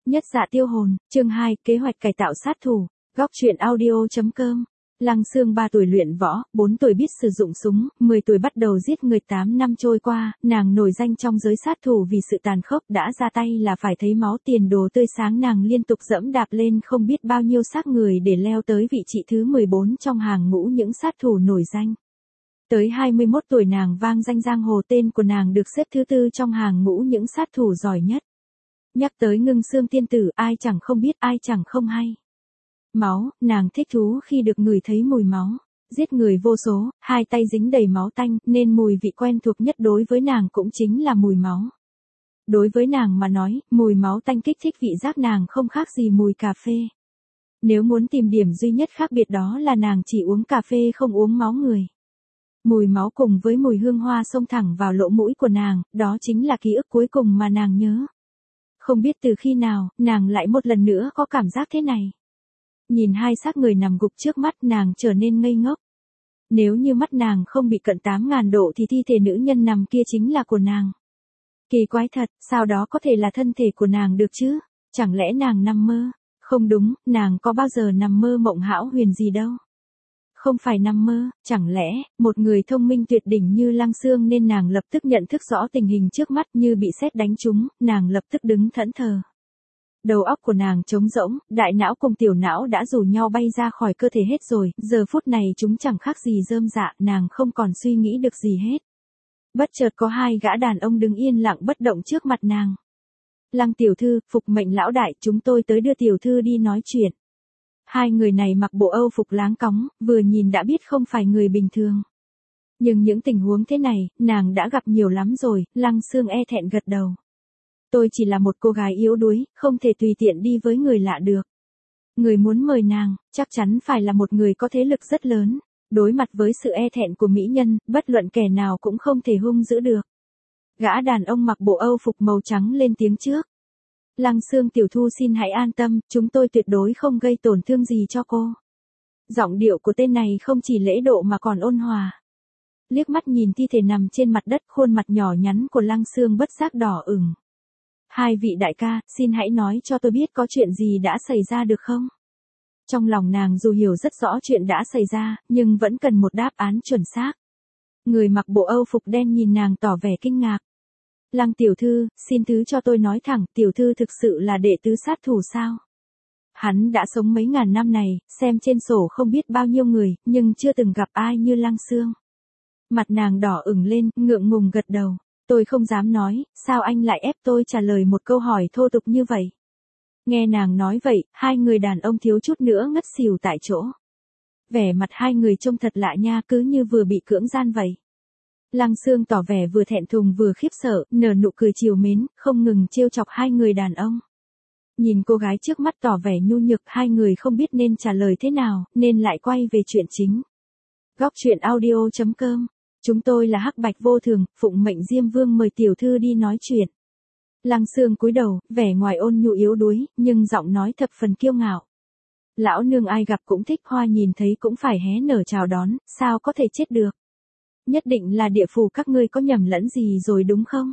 Nhất dạ tiêu hồn, chương 2, kế hoạch cải tạo sát thủ, góc truyện audio.com. Lăng Sương 3 tuổi luyện võ, 4 tuổi biết sử dụng súng, 10 tuổi bắt đầu giết người. 8 năm trôi qua, nàng nổi danh trong giới sát thủ vì sự tàn khốc, đã ra tay là phải thấy máu. Tiền đồ tươi sáng, nàng liên tục dẫm đạp lên không biết bao nhiêu xác người để leo tới vị trí thứ 14 trong hàng ngũ những sát thủ nổi danh. Tới 21 tuổi nàng vang danh giang hồ, tên của nàng được xếp thứ 4 trong hàng ngũ những sát thủ giỏi nhất. Nhắc tới Ngưng Xương tiên tử, ai chẳng không biết, ai chẳng không hay. Máu, nàng thích thú khi được ngửi thấy mùi máu. Giết người vô số, hai tay dính đầy máu tanh, nên mùi vị quen thuộc nhất đối với nàng cũng chính là mùi máu. Đối với nàng mà nói, mùi máu tanh kích thích vị giác nàng không khác gì mùi cà phê. Nếu muốn tìm điểm duy nhất khác biệt, đó là nàng chỉ uống cà phê không uống máu người. Mùi máu cùng với mùi hương hoa xông thẳng vào lỗ mũi của nàng, đó chính là ký ức cuối cùng mà nàng nhớ. Không biết từ khi nào, nàng lại một lần nữa có cảm giác thế này. Nhìn hai xác người nằm gục trước mắt, nàng trở nên ngây ngốc. Nếu như mắt nàng không bị cận 8.000 độ thì thi thể nữ nhân nằm kia chính là của nàng. Kỳ quái thật, sao đó có thể là thân thể của nàng được chứ? Chẳng lẽ nàng nằm mơ? Không đúng, nàng có bao giờ nằm mơ mộng hão huyền gì đâu. Không phải nằm mơ, chẳng lẽ, một người thông minh tuyệt đỉnh như Lăng Sương nên nàng lập tức nhận thức rõ tình hình trước mắt. Như bị sét đánh trúng, nàng lập tức đứng thẫn thờ. Đầu óc của nàng trống rỗng, đại não cùng tiểu não đã rủ nhau bay ra khỏi cơ thể hết rồi, giờ phút này chúng chẳng khác gì rơm rạ, nàng không còn suy nghĩ được gì hết. Bất chợt có hai gã đàn ông đứng yên lặng bất động trước mặt nàng. Lăng tiểu thư, phục mệnh lão đại, chúng tôi tới đưa tiểu thư đi nói chuyện. Hai người này mặc bộ Âu phục láng cóng, vừa nhìn đã biết không phải người bình thường. Nhưng những tình huống thế này, nàng đã gặp nhiều lắm rồi. Lăng Sương e thẹn gật đầu. Tôi chỉ là một cô gái yếu đuối, không thể tùy tiện đi với người lạ được. Người muốn mời nàng, chắc chắn phải là một người có thế lực rất lớn. Đối mặt với sự e thẹn của mỹ nhân, bất luận kẻ nào cũng không thể hung dữ được. Gã đàn ông mặc bộ Âu phục màu trắng lên tiếng trước. Lăng Sương tiểu thư xin hãy an tâm, chúng tôi tuyệt đối không gây tổn thương gì cho cô. Giọng điệu của tên này không chỉ lễ độ mà còn ôn hòa. Liếc mắt nhìn thi thể nằm trên mặt đất, khuôn mặt nhỏ nhắn của Lăng Sương bất giác đỏ ửng. Hai vị đại ca, xin hãy nói cho tôi biết có chuyện gì đã xảy ra được không? Trong lòng nàng dù hiểu rất rõ chuyện đã xảy ra, nhưng vẫn cần một đáp án chuẩn xác. Người mặc bộ Âu phục đen nhìn nàng tỏ vẻ kinh ngạc. Lăng tiểu thư, xin thứ cho tôi nói thẳng, tiểu thư thực sự là đệ tứ sát thủ sao? Hắn đã sống mấy ngàn năm này, xem trên sổ không biết bao nhiêu người, nhưng chưa từng gặp ai như Lăng Sương. Mặt nàng đỏ ửng lên, ngượng ngùng gật đầu. Tôi không dám nói, sao anh lại ép tôi trả lời một câu hỏi thô tục như vậy? Nghe nàng nói vậy, hai người đàn ông thiếu chút nữa ngất xỉu tại chỗ. Vẻ mặt hai người trông thật lạ nha, cứ như vừa bị cưỡng gian vậy. Lăng Sương tỏ vẻ vừa thẹn thùng vừa khiếp sợ, nở nụ cười trìu mến, không ngừng trêu chọc hai người đàn ông. Nhìn cô gái trước mắt tỏ vẻ nhu nhược, hai người không biết nên trả lời thế nào, nên lại quay về chuyện chính. Góc truyện audio.com. Chúng tôi là Hắc Bạch Vô Thường, phụng mệnh Diêm Vương mời tiểu thư đi nói chuyện. Lăng Sương cúi đầu, vẻ ngoài ôn nhu yếu đuối, nhưng giọng nói thập phần kiêu ngạo. Lão nương ai gặp cũng thích, hoa nhìn thấy cũng phải hé nở chào đón, sao có thể chết được. Nhất định là địa phủ các ngươi có nhầm lẫn gì rồi đúng không?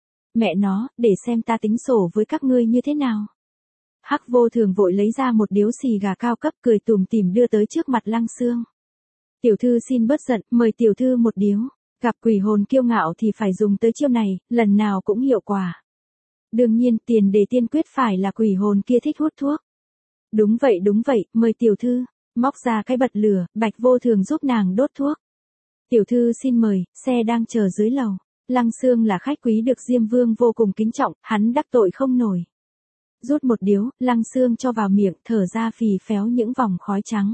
Mẹ nó, để xem ta tính sổ với các ngươi như thế nào. Hắc Vô Thường vội lấy ra một điếu xì gà cao cấp, cười tủm tỉm đưa tới trước mặt Lăng Sương. Tiểu thư xin bớt giận, mời tiểu thư một điếu. Gặp quỷ hồn kiêu ngạo thì phải dùng tới chiêu này, lần nào cũng hiệu quả. Đương nhiên, tiền đề tiên quyết phải là quỷ hồn kia thích hút thuốc. Đúng vậy, mời tiểu thư. Móc ra cái bật lửa, Bạch Vô Thường giúp nàng đốt thuốc. Tiểu thư xin mời, xe đang chờ dưới lầu. Lăng Sương là khách quý được Diêm Vương vô cùng kính trọng, hắn đắc tội không nổi. Rút một điếu, Lăng Sương cho vào miệng, thở ra phì phéo những vòng khói trắng.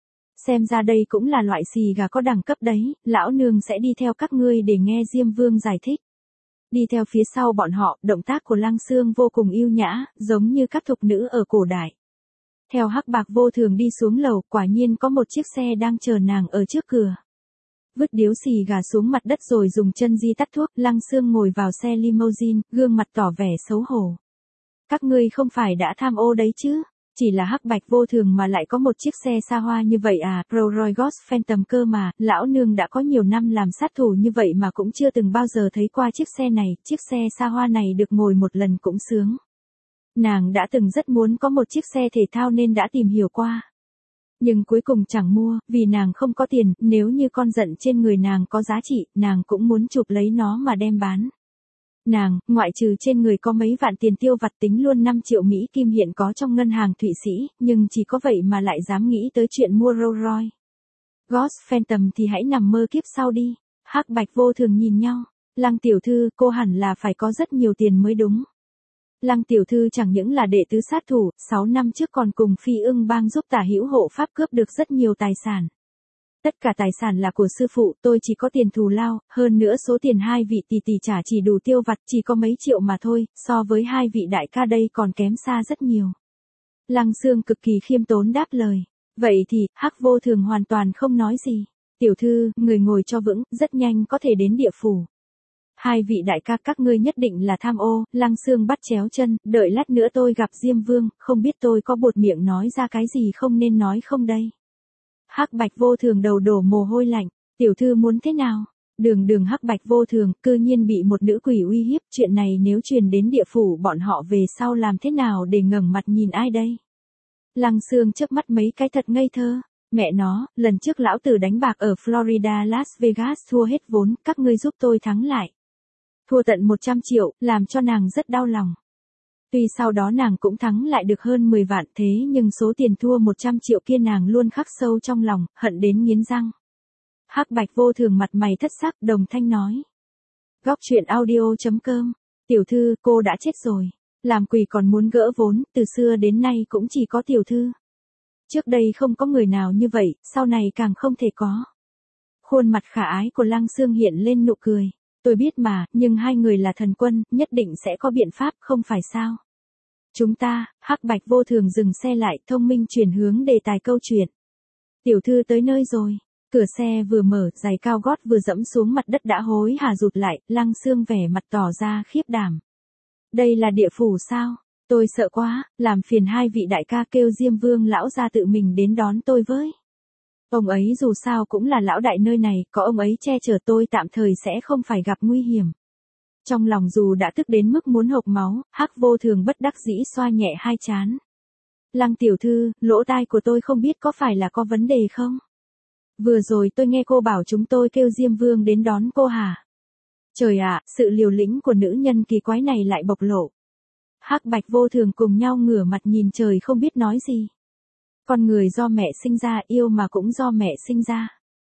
Xem ra đây cũng là loại xì gà có đẳng cấp đấy, lão nương sẽ đi theo các ngươi để nghe Diêm Vương giải thích. Đi theo phía sau bọn họ, động tác của Lăng Sương vô cùng yêu nhã, giống như các thục nữ ở cổ đại. Theo Hắc Bạc Vô Thường đi xuống lầu, quả nhiên có một chiếc xe đang chờ nàng ở trước cửa. Vứt điếu xì gà xuống mặt đất rồi dùng chân di tắt thuốc, Lăng Sương ngồi vào xe limousine, gương mặt tỏ vẻ xấu hổ. Các ngươi không phải đã tham ô đấy chứ? Chỉ là Hắc Bạch Vô Thường mà lại có một chiếc xe xa hoa như vậy à, Rolls Royce Phantom cơ mà, lão nương đã có nhiều năm làm sát thủ như vậy mà cũng chưa từng bao giờ thấy qua chiếc xe này, chiếc xe xa hoa này được ngồi một lần cũng sướng. Nàng đã từng rất muốn có một chiếc xe thể thao nên đã tìm hiểu qua. Nhưng cuối cùng chẳng mua, vì nàng không có tiền, nếu như con giận trên người nàng có giá trị, nàng cũng muốn chụp lấy nó mà đem bán. Nàng, ngoại trừ trên người có mấy vạn tiền tiêu vặt tính luôn 5 triệu Mỹ Kim hiện có trong ngân hàng Thụy Sĩ, nhưng chỉ có vậy mà lại dám nghĩ tới chuyện mua Rolls Royce. Ghost Phantom thì hãy nằm mơ kiếp sau đi. Hắc Bạch Vô Thường nhìn nhau. Lăng tiểu thư, cô hẳn là phải có rất nhiều tiền mới đúng. Lăng tiểu thư chẳng những là đệ tứ sát thủ, 6 năm trước còn cùng Phi Ưng Bang giúp Tả Hữu hộ pháp cướp được rất nhiều tài sản. Tất cả tài sản là của sư phụ, tôi chỉ có tiền thù lao, hơn nữa số tiền hai vị tỷ tỷ trả chỉ đủ tiêu vặt, chỉ có mấy triệu mà thôi, so với hai vị đại ca đây còn kém xa rất nhiều. Lăng Sương cực kỳ khiêm tốn đáp lời. Vậy thì, Hắc Vô Thường hoàn toàn không nói gì. Tiểu thư, người ngồi cho vững, rất nhanh có thể đến địa phủ. Hai vị đại ca các ngươi nhất định là tham ô. Lăng Sương bắt chéo chân, đợi lát nữa tôi gặp Diêm Vương, không biết tôi có buột miệng nói ra cái gì không nên nói không đây. Hắc Bạch Vô Thường đầu đổ mồ hôi lạnh, tiểu thư muốn thế nào? Đường Hắc Bạch Vô Thường, cư nhiên bị một nữ quỷ uy hiếp, chuyện này nếu truyền đến địa phủ bọn họ về sau làm thế nào để ngẩng mặt nhìn ai đây? Lăng Sương chớp mắt mấy cái thật ngây thơ. Mẹ nó, lần trước lão tử đánh bạc ở Florida Las Vegas thua hết vốn, các ngươi giúp tôi thắng lại. Thua tận 100 triệu, làm cho nàng rất đau lòng. Tuy sau đó nàng cũng thắng lại được hơn 10 vạn thế nhưng số tiền thua 100 triệu kia nàng luôn khắc sâu trong lòng, hận đến nghiến răng. Hắc Bạch Vô Thường mặt mày thất sắc, đồng thanh nói. Góc truyện audio.com. Tiểu thư, cô đã chết rồi. Làm quỷ còn muốn gỡ vốn, từ xưa đến nay cũng chỉ có tiểu thư. Trước đây không có người nào như vậy, sau này càng không thể có. Khuôn mặt khả ái của Lăng Sương hiện lên nụ cười. Tôi biết mà, nhưng hai người là thần quân, nhất định sẽ có biện pháp, không phải sao? Chúng ta, Hắc Bạch Vô Thường dừng xe lại, thông minh chuyển hướng đề tài câu chuyện. Tiểu thư tới nơi rồi. Cửa xe vừa mở, giày cao gót vừa dẫm xuống mặt đất đã hối hả rụt lại, Lăng Sương vẻ mặt tỏ ra khiếp đảm. Đây là địa phủ sao? Tôi sợ quá, làm phiền hai vị đại ca kêu Diêm Vương lão ra tự mình đến đón tôi với. Ông ấy dù sao cũng là lão đại nơi này, có ông ấy che chở tôi tạm thời sẽ không phải gặp nguy hiểm. Trong lòng dù đã tức đến mức muốn hộc máu, Hắc Vô Thường bất đắc dĩ xoa nhẹ hai trán. Lăng tiểu thư, lỗ tai của tôi không biết có phải là có vấn đề không? Vừa rồi tôi nghe cô bảo chúng tôi kêu Diêm Vương đến đón cô hả? Trời ạ, sự liều lĩnh của nữ nhân kỳ quái này lại bộc lộ. Hắc Bạch Vô Thường cùng nhau ngửa mặt nhìn trời không biết nói gì. Con người do mẹ sinh ra, yêu mà cũng do mẹ sinh ra.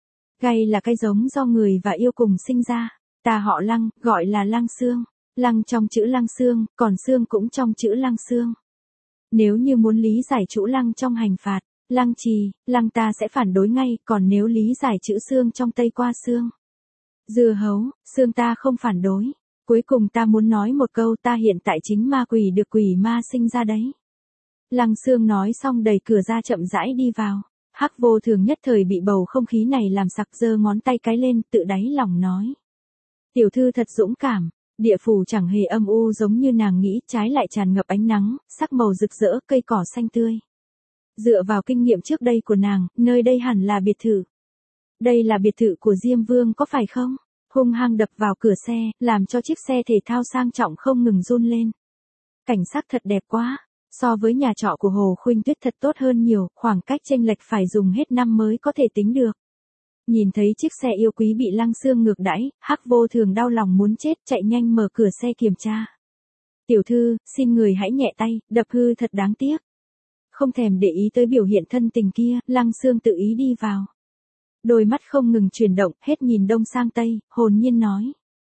Gay là cái giống do người và yêu cùng sinh ra. Ta họ Lăng, gọi là Lăng Sương. Lăng trong chữ Lăng Sương, còn Sương cũng trong chữ Lăng Sương. Nếu như muốn lý giải chữ Lăng trong hành phạt, Lăng trì, Lăng ta sẽ phản đối ngay, còn nếu lý giải chữ Sương trong Tây qua Sương. Dưa hấu, Sương ta không phản đối. Cuối cùng ta muốn nói một câu, ta hiện tại chính ma quỷ được quỷ ma sinh ra đấy. Lăng Sương nói xong đẩy cửa ra chậm rãi đi vào. Hắc Vô Thường nhất thời bị bầu không khí này làm sặc, giơ ngón tay cái lên, tự đáy lòng nói. Tiểu thư thật dũng cảm, địa phủ chẳng hề âm u giống như nàng nghĩ, trái lại tràn ngập ánh nắng, sắc màu rực rỡ, cây cỏ xanh tươi. Dựa vào kinh nghiệm trước đây của nàng, nơi đây hẳn là biệt thự. Đây là biệt thự của Diêm Vương có phải không? Hung hăng đập vào cửa xe, làm cho chiếc xe thể thao sang trọng không ngừng run lên. Cảnh sắc thật đẹp quá, so với nhà trọ của Hồ Khuynh Tuyết thật tốt hơn nhiều, khoảng cách chênh lệch phải dùng hết năm mới có thể tính được. Nhìn thấy chiếc xe yêu quý bị Lăng Sương ngược đãi, Hắc Vô Thường đau lòng muốn chết, chạy nhanh mở cửa xe kiểm tra. Tiểu thư, xin người hãy nhẹ tay, đập hư thật đáng tiếc. Không thèm để ý tới biểu hiện thân tình kia, Lăng Sương tự ý đi vào. Đôi mắt không ngừng chuyển động, hết nhìn đông sang tây, hồn nhiên nói.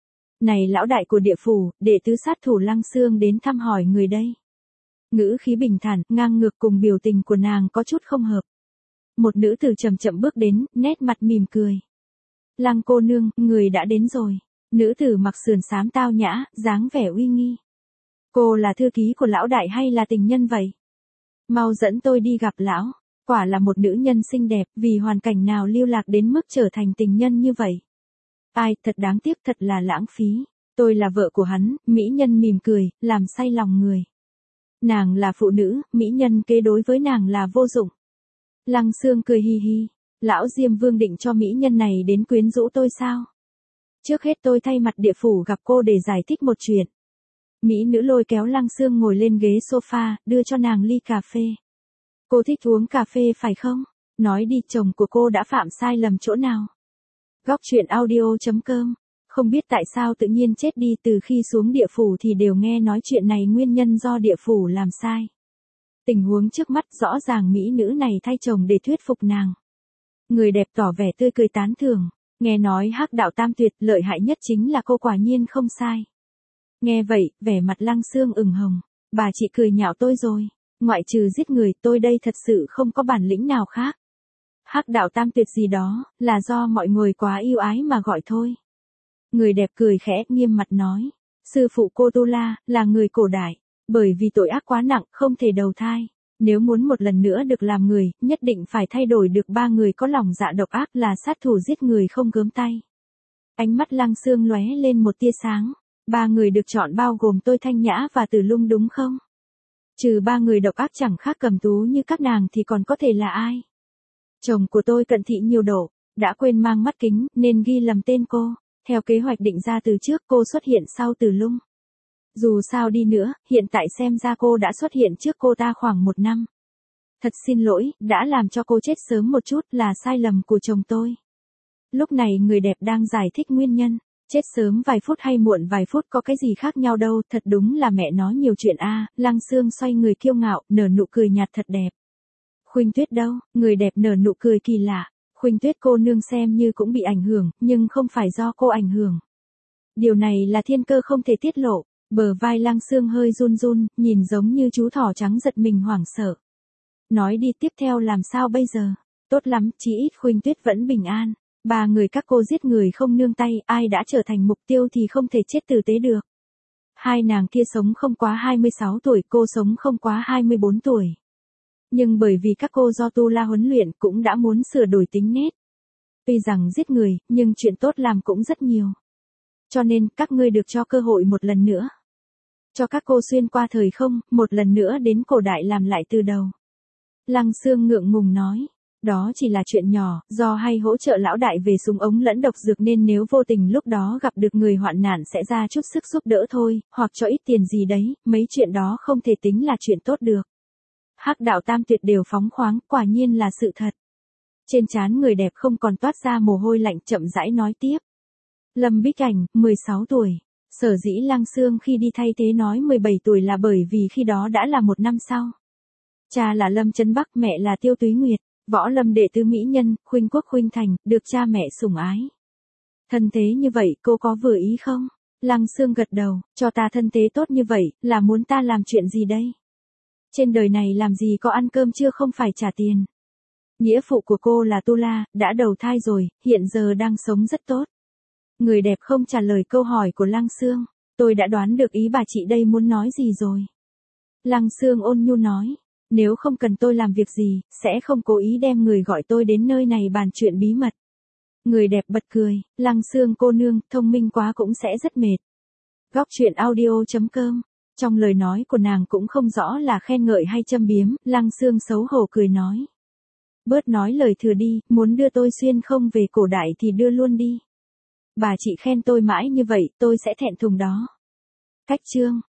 Này lão đại của địa phủ, đệ tứ sát thủ Lăng Sương đến thăm hỏi người đây. Ngữ khí bình thản, ngang ngược cùng biểu tình của nàng có chút không hợp. Một nữ tử chậm chậm bước đến, nét mặt mỉm cười. Lăng cô nương, người đã đến rồi. Nữ tử mặc sườn xám tao nhã, dáng vẻ uy nghi. Cô là thư ký của lão đại hay là tình nhân vậy? Mau dẫn tôi đi gặp lão. Quả là một nữ nhân xinh đẹp, vì hoàn cảnh nào lưu lạc đến mức trở thành tình nhân như vậy. Ai, thật đáng tiếc, thật là lãng phí. Tôi là vợ của hắn, mỹ nhân mỉm cười, làm say lòng người. Nàng là phụ nữ, mỹ nhân kế đối với nàng là vô dụng. Lăng Sương cười hi hi. Lão Diêm Vương định cho mỹ nhân này đến quyến rũ tôi sao? Trước hết tôi thay mặt địa phủ gặp cô để giải thích một chuyện. Mỹ nữ lôi kéo Lăng Sương ngồi lên ghế sofa, đưa cho nàng ly cà phê. Cô thích uống cà phê phải không? Nói đi, chồng của cô đã phạm sai lầm chỗ nào? Góc truyện audio.com. Không biết tại sao tự nhiên chết đi, từ khi xuống địa phủ thì đều nghe nói chuyện này, nguyên nhân do địa phủ làm sai. Tình huống trước mắt rõ ràng mỹ nữ này thay chồng để thuyết phục nàng. Người đẹp tỏ vẻ tươi cười tán thưởng. Nghe nói Hắc Đạo Tam Tuyệt lợi hại nhất chính là cô, quả nhiên không sai. Nghe vậy, vẻ mặt Lăng Sương ửng hồng. Bà chị cười nhạo tôi rồi. Ngoại trừ giết người, tôi đây thật sự không có bản lĩnh nào khác. Hắc Đạo Tam Tuyệt gì đó, là do mọi người quá yêu ái mà gọi thôi. Người đẹp cười khẽ, nghiêm mặt nói. Sư phụ cô Tu La, là người cổ đại. Bởi vì tội ác quá nặng, không thể đầu thai. Nếu muốn một lần nữa được làm người, nhất định phải thay đổi được 3 người có lòng dạ độc ác, là sát thủ giết người không gớm tay. Ánh mắt Lăng Sương lóe lên một tia sáng. 3 người được chọn bao gồm tôi, Thanh Nhã và Từ Lung đúng không? Trừ 3 người độc ác chẳng khác cầm tú như các nàng thì còn có thể là ai? Chồng của tôi cận thị nhiều độ, đã quên mang mắt kính nên ghi lầm tên cô. Theo kế hoạch định ra từ trước, cô xuất hiện sau Từ Lung. Dù sao đi nữa, hiện tại xem ra cô đã xuất hiện trước cô ta khoảng 1 năm. Thật xin lỗi, đã làm cho cô chết sớm một chút, là sai lầm của chồng tôi. Lúc này người đẹp đang giải thích nguyên nhân. Chết sớm vài phút hay muộn vài phút có cái gì khác nhau đâu, thật đúng là mẹ nói nhiều chuyện a. Lăng Sương xoay người kiêu ngạo, nở nụ cười nhạt thật đẹp. Khuynh Tuyết đâu? Người đẹp nở nụ cười kỳ lạ. Khuynh Tuyết cô nương xem như cũng bị ảnh hưởng, nhưng không phải do cô ảnh hưởng. Điều này là thiên cơ không thể tiết lộ. Bờ vai Lăng Sương hơi run run, nhìn giống như chú thỏ trắng giật mình hoảng sợ. Nói đi, tiếp theo làm sao bây giờ? Tốt lắm, chí ít Khuynh Tuyết vẫn bình an. 3 người các cô giết người không nương tay, ai đã trở thành mục tiêu thì không thể chết tử tế được. 2 nàng kia sống không quá 26 tuổi, cô sống không quá 24 tuổi. Nhưng bởi vì các cô do Tu La huấn luyện cũng đã muốn sửa đổi tính nết. Tuy rằng giết người, nhưng chuyện tốt làm cũng rất nhiều. Cho nên, các ngươi được cho cơ hội một lần nữa. Cho các cô xuyên qua thời không, một lần nữa đến cổ đại làm lại từ đầu. Lăng Sương ngượng ngùng nói. Đó chỉ là chuyện nhỏ, do hay hỗ trợ lão đại về súng ống lẫn độc dược nên nếu vô tình lúc đó gặp được người hoạn nạn sẽ ra chút sức giúp đỡ thôi, hoặc cho ít tiền gì đấy, mấy chuyện đó không thể tính là chuyện tốt được. Hắc Đạo Tam Tuyệt đều phóng khoáng, quả nhiên là sự thật. Trên trán người đẹp không còn toát ra mồ hôi lạnh, chậm rãi nói tiếp. Lâm Bích Ảnh, 16 tuổi. Sở dĩ Lăng Sương khi đi thay thế nói 17 tuổi là bởi vì khi đó đã là 1 năm sau. Cha là Lâm Chấn Bắc, mẹ là Tiêu Túy Nguyệt. Võ lâm đệ tứ mỹ nhân, khuynh quốc khuynh thành, được cha mẹ sủng ái. Thân thế như vậy, cô có vừa ý không? Lăng Sương gật đầu, cho ta thân thế tốt như vậy, là muốn ta làm chuyện gì đây? Trên đời này làm gì có ăn cơm chưa không phải trả tiền. Nghĩa phụ của cô là Tu La, đã đầu thai rồi, hiện giờ đang sống rất tốt. Người đẹp không trả lời câu hỏi của Lăng Sương. Tôi đã đoán được ý bà chị đây muốn nói gì rồi. Lăng Sương ôn nhu nói. Nếu không cần tôi làm việc gì, sẽ không cố ý đem người gọi tôi đến nơi này bàn chuyện bí mật. Người đẹp bật cười, Lăng Sương cô nương, thông minh quá cũng sẽ rất mệt. Góc truyện audio.com. Trong lời nói của nàng cũng không rõ là khen ngợi hay châm biếm, Lăng Sương xấu hổ cười nói. Bớt nói lời thừa đi, muốn đưa tôi xuyên không về cổ đại thì đưa luôn đi. Bà chị khen tôi mãi như vậy, tôi sẽ thẹn thùng đó. Cách chương.